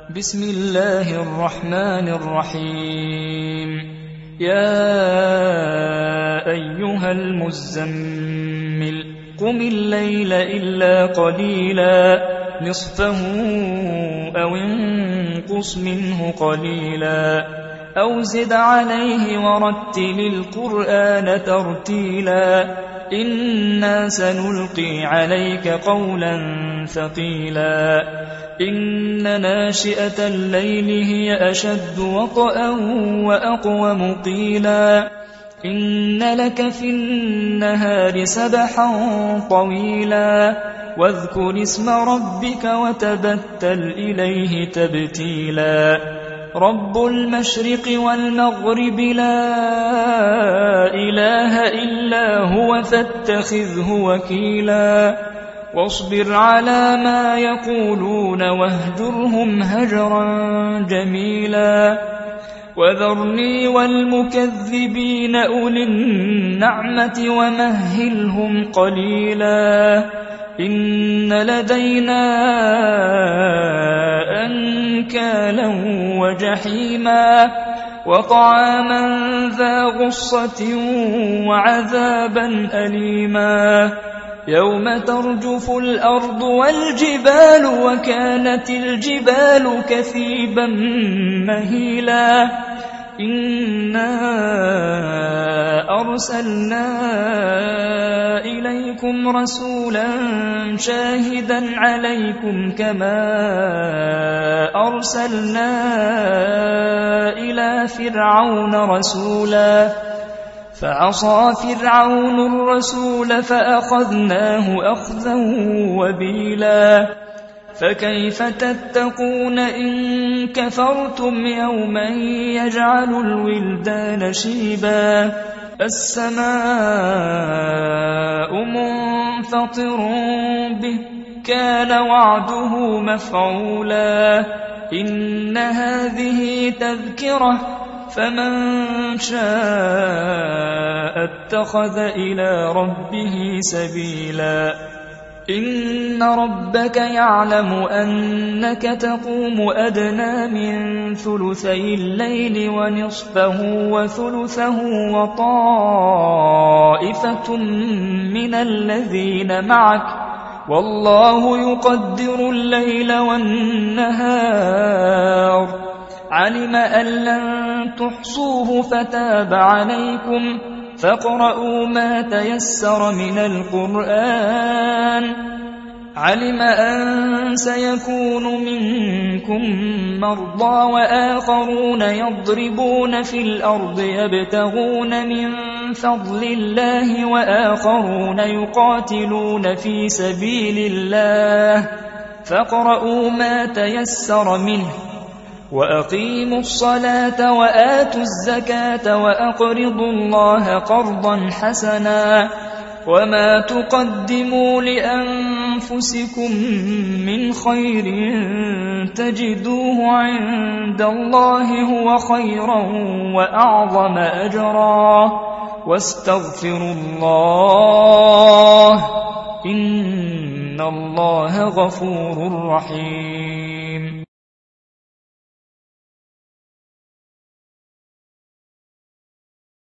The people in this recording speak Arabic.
بسم الله الرحمن الرحيم. يا أيها المزمل قم الليل إلا قليلا نصفه أو انقص منه قليلا أو زد عليه ورتل القرآن ترتيلا إنا سنلقي عليك قولا ثقيلا إن ناشئة الليل هي أشد وطئا وأقوم قيلا إن لك في النهار سبحا طويلا واذكر اسم ربك وتبتل إليه تبتيلا رب المشرق والمغرب لا إله إلا هو فاتخذه وكيلا واصبر على ما يقولون واهجرهم هجرا جميلا وذرني والمكذبين أولي النعمة ومهلهم قليلا إن لدينا أنكالا وجحيما وطعاما ذا غصة وعذابا أليما يوم ترجف الأرض والجبال وكانت الجبال كثيبا مهيلا إنا أرسلنا إليكم رسولا شاهدا عليكم كما أرسلنا إلى فرعون رسولا فعصى فرعون الرسول فأخذناه أخذا وبيلا فكيف تتقون إن كفرتم يوما يجعل الولدان شيبا السماء منفطر به كان وعده مفعولا إن هذه تذكرة فمن شاء اتخذ إلى ربه سبيلا إن ربك يعلم أنك تقوم أدنى من ثلثي الليل ونصفه وثلثه وطائفة من الذين معك والله يقدر الليل والنهار علم أن لن تحصوه فتاب عليكم فاقرؤوا ما تيسر من القرآن علم أن سيكون منكم مرضى وآخرون يضربون في الأرض يبتغون من فضل الله وآخرون يقاتلون في سبيل الله فاقرؤوا ما تيسر منه وأقيموا الصلاة وآتوا الزكاة وأقرضوا الله قرضا حسنا وما تقدموا لأنفسكم من خير تجدوه عند الله هو خيرا وأعظم أجرا واستغفروا الله إن الله غفور رحيم